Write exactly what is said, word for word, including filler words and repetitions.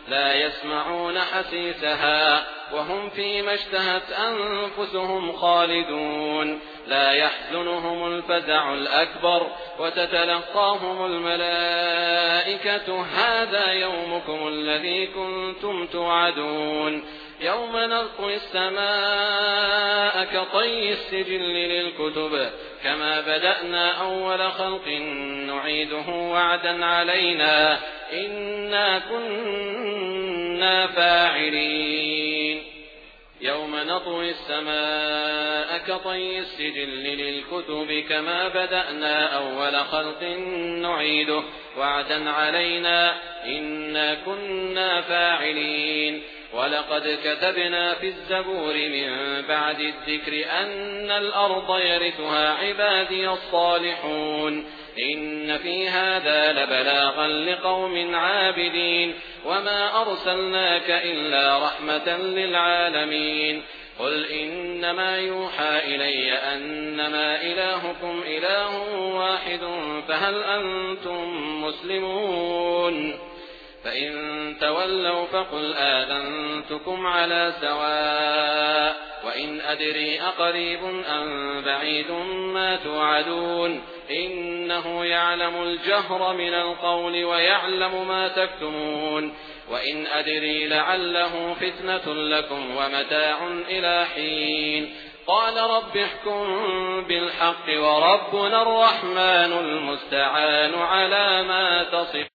لا يسمعون حسيسها وهم فيما اشتهت أنفسهم خالدون لا يحزنهم الفزع الأكبر وتتلقاهم الملائكة هذا يومكم الذي كنتم توعدون يوم نطوي السماء كطي السجل للكتب كما بدأنا أول خلق نعيده وعدا علينا إنا كنا فاعلين يوم نطوي السماء كطي السجل للكتب كما بدأنا أول خلق نعيده وعدا علينا إنا كنا فاعلين ولقد كتبنا في الزبور من بعد الذكر أن الأرض يرثها عبادي الصالحون إن في هذا لبلاغا لقوم عابدين وما أرسلناك إلا رحمة للعالمين قل إنما يوحى إلي أنما إلهكم إله واحد فهل أنتم مسلمون فإن تولوا فقل آذنتكم على سواء وإن أدري أقريب أم بعيد ما توعدون إنه يعلم الجهر من القول ويعلم ما تكتمون وإن أدري لعله فتنة لكم ومتاع إلى حين قال رب احكم بالحق وربنا الرحمن المستعان على ما تصفون.